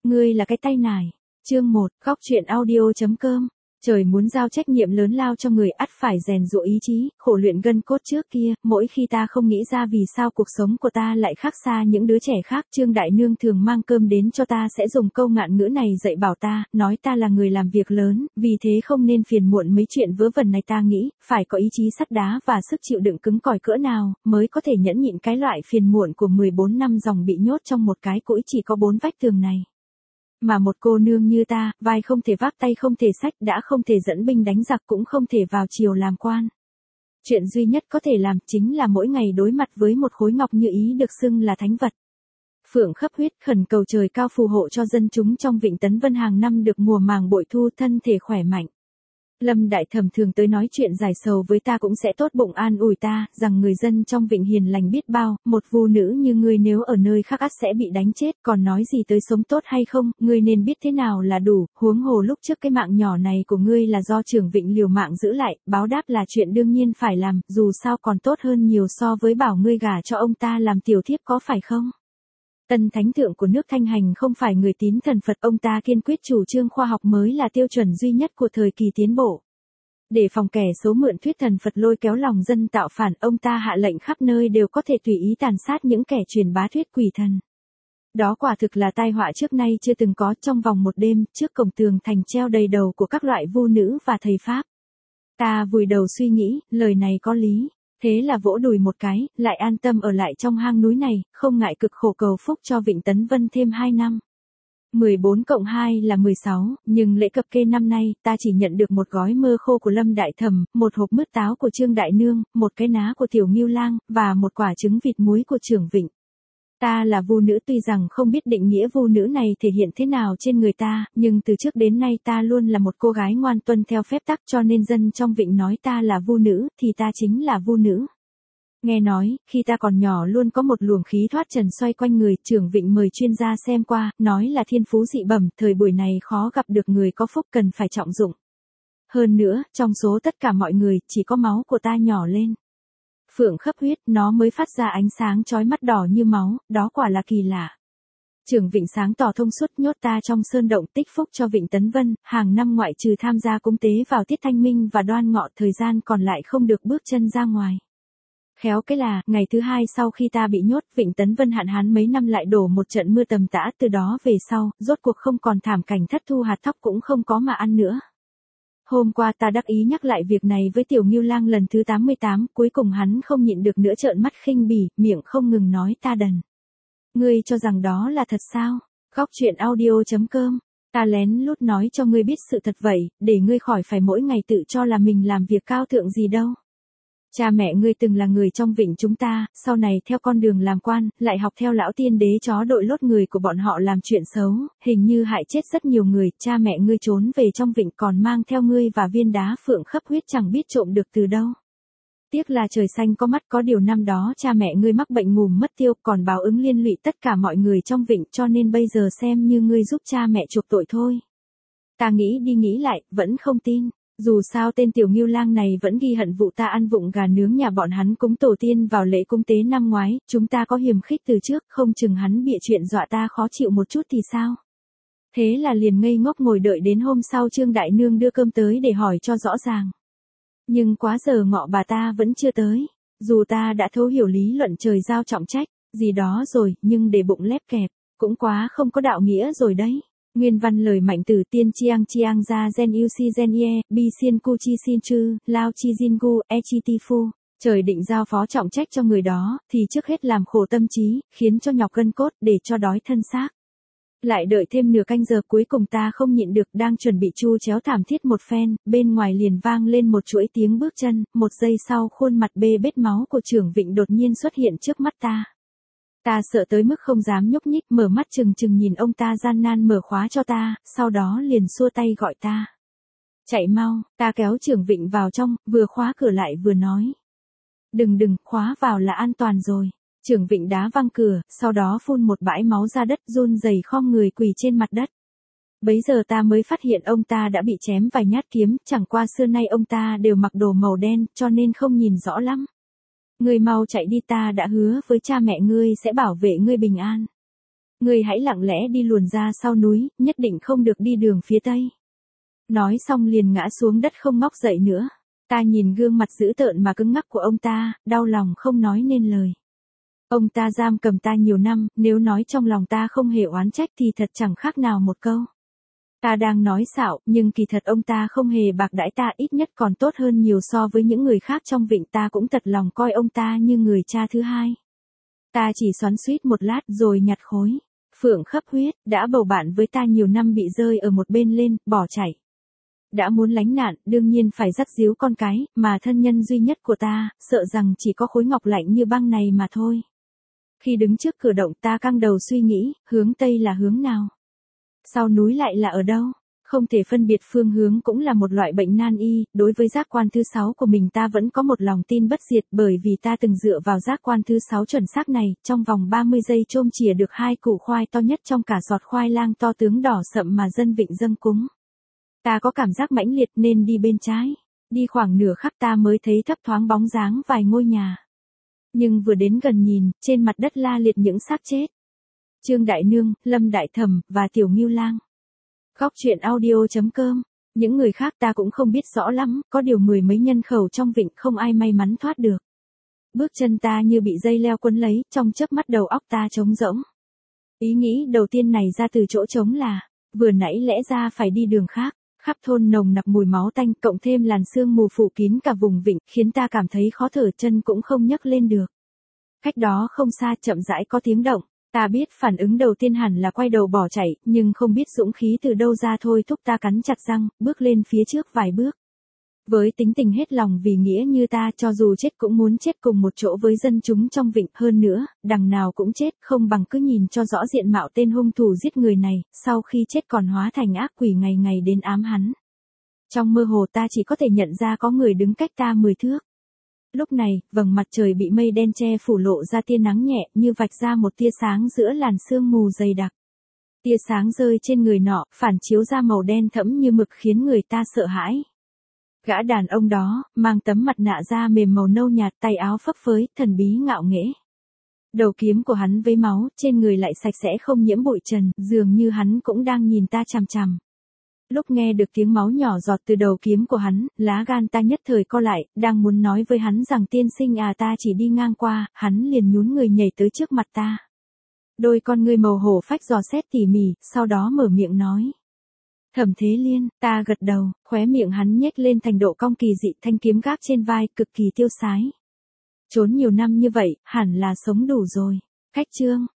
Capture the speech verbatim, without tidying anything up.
Ngươi là cái tay nải. Chương một, góc truyện audio.com. Trời muốn giao trách nhiệm lớn lao cho người ắt phải rèn giũa ý chí, khổ luyện gân cốt trước kia, mỗi khi ta không nghĩ ra vì sao cuộc sống của ta lại khác xa những đứa trẻ khác, Trương Đại Nương thường mang cơm đến cho ta sẽ dùng câu ngạn ngữ này dạy bảo ta, nói ta là người làm việc lớn, vì thế không nên phiền muộn mấy chuyện vớ vẩn này. Ta nghĩ, phải có ý chí sắt đá và sức chịu đựng cứng cỏi cỡ nào, mới có thể nhẫn nhịn cái loại phiền muộn của mười bốn năm dòng bị nhốt trong một cái cũi chỉ có bốn vách tường này. Mà một cô nương như ta, vai không thể vác tay không thể xách, đã không thể dẫn binh đánh giặc cũng không thể vào triều làm quan. Chuyện duy nhất có thể làm chính là mỗi ngày đối mặt với một khối ngọc như ý được xưng là thánh vật. Phượng khấp huyết khẩn cầu trời cao phù hộ cho dân chúng trong Vịnh Tấn Vân hàng năm được mùa màng bội thu, thân thể khỏe mạnh. Lâm Đại Thẩm thường tới nói chuyện giải sầu với ta cũng sẽ tốt bụng an ủi ta, rằng người dân trong Vịnh hiền lành biết bao, một vu nữ như ngươi nếu ở nơi khác ắt sẽ bị đánh chết, còn nói gì tới sống tốt hay không, ngươi nên biết thế nào là đủ, huống hồ lúc trước cái mạng nhỏ này của ngươi là do trưởng Vịnh liều mạng giữ lại, báo đáp là chuyện đương nhiên phải làm, dù sao còn tốt hơn nhiều so với bảo ngươi gả cho ông ta làm tiểu thiếp có phải không? Tân thánh thượng của nước Thanh Hành không phải người tín thần Phật, ông ta kiên quyết chủ trương khoa học mới là tiêu chuẩn duy nhất của thời kỳ tiến bộ. Để phòng kẻ xấu mượn thuyết thần Phật lôi kéo lòng dân tạo phản, ông ta hạ lệnh khắp nơi đều có thể tùy ý tàn sát những kẻ truyền bá thuyết quỷ thần. Đó quả thực là tai họa trước nay chưa từng có. Trong vòng một đêm, trước cổng tường thành treo đầy đầu của các loại vu nữ và thầy Pháp. Ta vùi đầu suy nghĩ, lời này có lý. Thế là vỗ đùi một cái, lại an tâm ở lại trong hang núi này, không ngại cực khổ cầu phúc cho Vịnh Tấn Vân thêm hai năm. mười bốn cộng hai là mười sáu, nhưng lễ cập kê năm nay, ta chỉ nhận được một gói mơ khô của Lâm Đại Thẩm, một hộp mứt táo của Trương Đại Nương, một cái ná của Tiểu Ngưu Lang, và một quả trứng vịt muối của trưởng Vịnh. Ta là vu nữ, tuy rằng không biết định nghĩa vu nữ này thể hiện thế nào trên người ta, nhưng từ trước đến nay ta luôn là một cô gái ngoan tuân theo phép tắc, cho nên dân trong Vịnh nói ta là vu nữ, thì ta chính là vu nữ. Nghe nói, khi ta còn nhỏ luôn có một luồng khí thoát trần xoay quanh người, trưởng Vịnh mời chuyên gia xem qua, nói là thiên phú dị bẩm, thời buổi này khó gặp được người có phúc, cần phải trọng dụng. Hơn nữa, trong số tất cả mọi người, chỉ có máu của ta nhỏ lên. Phượng khấp huyết, nó mới phát ra ánh sáng chói mắt đỏ như máu, đó quả là kỳ lạ. Trưởng Vịnh sáng tỏ thông suốt nhốt ta trong sơn động tích phúc cho Vịnh Tấn Vân, hàng năm ngoại trừ tham gia cúng tế vào tiết Thanh Minh và Đoan Ngọ, thời gian còn lại không được bước chân ra ngoài. Khéo cái là, ngày thứ hai sau khi ta bị nhốt, Vịnh Tấn Vân hạn hán mấy năm lại đổ một trận mưa tầm tã, từ đó về sau, rốt cuộc không còn thảm cảnh thất thu hạt thóc cũng không có mà ăn nữa. Hôm qua ta đắc ý nhắc lại việc này với Tiểu Ngưu Lang lần thứ tám mươi tám, cuối cùng hắn không nhịn được nữa trợn mắt khinh bỉ, miệng không ngừng nói ta đần. Ngươi cho rằng đó là thật sao? Góc truyện audio.com. Ta lén lút nói cho ngươi biết sự thật vậy, để ngươi khỏi phải mỗi ngày tự cho là mình làm việc cao thượng gì đâu. Cha mẹ ngươi từng là người trong Vịnh chúng ta, sau này theo con đường làm quan, lại học theo lão tiên đế chó đội lốt người của bọn họ làm chuyện xấu, hình như hại chết rất nhiều người, cha mẹ ngươi trốn về trong Vịnh còn mang theo ngươi và viên đá phượng khấp huyết chẳng biết trộm được từ đâu. Tiếc là trời xanh có mắt, có điều năm đó cha mẹ ngươi mắc bệnh ngủm mất tiêu, còn báo ứng liên lụy tất cả mọi người trong Vịnh, cho nên bây giờ xem như ngươi giúp cha mẹ chuộc tội thôi. Ta nghĩ đi nghĩ lại, vẫn không tin. Dù sao tên Tiểu Ngưu Lang này vẫn ghi hận vụ ta ăn vụng gà nướng nhà bọn hắn cúng tổ tiên vào lễ cúng tế năm ngoái, chúng ta có hiềm khích từ trước, không chừng hắn bịa chuyện dọa ta khó chịu một chút thì sao. Thế là liền ngây ngốc ngồi đợi đến hôm sau Trương Đại Nương đưa cơm tới để hỏi cho rõ ràng. Nhưng quá giờ ngọ bà ta vẫn chưa tới, dù ta đã thấu hiểu lý luận trời giao trọng trách, gì đó rồi, nhưng để bụng lép kẹp, cũng quá không có đạo nghĩa rồi đấy. Nguyên văn lời Mạnh Tử tiên chiang chiang ra gen u si gen ye, bi xiên cu chi xin chư, lao chi jin gu, e chi ti phu. Trời định giao phó trọng trách cho người đó, thì trước hết làm khổ tâm trí, khiến cho nhọc gân cốt, để cho đói thân xác. Lại đợi thêm nửa canh giờ, cuối cùng ta không nhịn được, đang chuẩn bị chu chéo thảm thiết một phen, bên ngoài liền vang lên một chuỗi tiếng bước chân, một giây sau khuôn mặt bê bết máu của trưởng Vịnh đột nhiên xuất hiện trước mắt ta. Ta sợ tới mức không dám nhúc nhích, mở mắt chừng chừng nhìn ông ta gian nan mở khóa cho ta, sau đó liền xua tay gọi ta. Chạy mau, ta kéo trưởng Vịnh vào trong, vừa khóa cửa lại vừa nói. Đừng đừng, khóa vào là an toàn rồi. Trưởng Vịnh đá văng cửa, sau đó phun một bãi máu ra đất, run rẩy khom người quỳ trên mặt đất. Bấy giờ ta mới phát hiện ông ta đã bị chém vài nhát kiếm, chẳng qua xưa nay ông ta đều mặc đồ màu đen, cho nên không nhìn rõ lắm. Ngươi mau chạy đi, ta đã hứa với cha mẹ ngươi sẽ bảo vệ ngươi bình an. Ngươi hãy lặng lẽ đi luồn ra sau núi, nhất định không được đi đường phía tây. Nói xong liền ngã xuống đất không ngóc dậy nữa. Ta nhìn gương mặt dữ tợn mà cứng ngắc của ông ta, đau lòng không nói nên lời. Ông ta giam cầm ta nhiều năm, nếu nói trong lòng ta không hề oán trách thì thật chẳng khác nào một câu. Ta đang nói xạo, nhưng kỳ thật ông ta không hề bạc đãi ta, ít nhất còn tốt hơn nhiều so với những người khác trong vịnh. Ta cũng thật lòng coi ông ta như người cha thứ hai. Ta chỉ xoắn xuýt một lát rồi nhặt khối phượng khắp huyết, đã bầu bạn với ta nhiều năm bị rơi ở một bên lên, bỏ chạy. Đã muốn lánh nạn, đương nhiên phải dắt díu con cái, mà thân nhân duy nhất của ta, sợ rằng chỉ có khối ngọc lạnh như băng này mà thôi. Khi đứng trước cửa động ta căng đầu suy nghĩ, hướng Tây là hướng nào? Sau núi lại là ở đâu? Không thể phân biệt phương hướng cũng là một loại bệnh nan y, đối với giác quan thứ sáu của mình ta vẫn có một lòng tin bất diệt, bởi vì ta từng dựa vào giác quan thứ sáu chuẩn xác này, trong vòng ba mươi giây chôm chìa được hai củ khoai to nhất trong cả sọt khoai lang to tướng đỏ sậm mà dân vịnh dâng cúng. Ta có cảm giác mãnh liệt nên đi bên trái. Đi khoảng nửa khắc ta mới thấy thấp thoáng bóng dáng vài ngôi nhà. Nhưng vừa đến gần nhìn, trên mặt đất la liệt những xác chết. Trương Đại Nương, Lâm Đại Thẩm, và Tiểu Ngưu Lang. Góc truyện audio chấm com. Những người khác ta cũng không biết rõ lắm, có điều mười mấy nhân khẩu trong vịnh không ai may mắn thoát được. Bước chân ta như bị dây leo quấn lấy, trong chớp mắt đầu óc ta trống rỗng. Ý nghĩ đầu tiên này ra từ chỗ trống là, vừa nãy lẽ ra phải đi đường khác. Khắp thôn nồng nặc mùi máu tanh, cộng thêm làn sương mù phủ kín cả vùng vịnh, khiến ta cảm thấy khó thở, chân cũng không nhấc lên được. Cách đó không xa chậm rãi có tiếng động, ta biết phản ứng đầu tiên hẳn là quay đầu bỏ chạy, nhưng không biết dũng khí từ đâu ra thôi thúc ta cắn chặt răng, bước lên phía trước vài bước. Với tính tình hết lòng vì nghĩa như ta, cho dù chết cũng muốn chết cùng một chỗ với dân chúng trong vịnh, hơn nữa, đằng nào cũng chết, không bằng cứ nhìn cho rõ diện mạo tên hung thủ giết người này, sau khi chết còn hóa thành ác quỷ ngày ngày đến ám hắn. Trong mơ hồ ta chỉ có thể nhận ra có người đứng cách ta mười thước. Lúc này, vầng mặt trời bị mây đen che phủ lộ ra tia nắng nhẹ, như vạch ra một tia sáng giữa làn sương mù dày đặc. Tia sáng rơi trên người nọ, phản chiếu ra màu đen thẫm như mực khiến người ta sợ hãi. Gã đàn ông đó, mang tấm mặt nạ da mềm màu nâu nhạt, tay áo phấp phới, thần bí ngạo nghễ. Đầu kiếm của hắn với máu, trên người lại sạch sẽ không nhiễm bụi trần, dường như hắn cũng đang nhìn ta chằm chằm. Lúc nghe được tiếng máu nhỏ giọt từ đầu kiếm của hắn, lá gan ta nhất thời co lại, đang muốn nói với hắn rằng tiên sinh à ta chỉ đi ngang qua, hắn liền nhún người nhảy tới trước mặt ta. Đôi con ngươi màu hổ phách dò xét tỉ mỉ, sau đó mở miệng nói. Thẩm Thế Liên, ta gật đầu, khóe miệng hắn nhếch lên thành độ cong kỳ dị, thanh kiếm gác trên vai, cực kỳ tiêu sái. Trốn nhiều năm như vậy, hẳn là sống đủ rồi. Cách chương,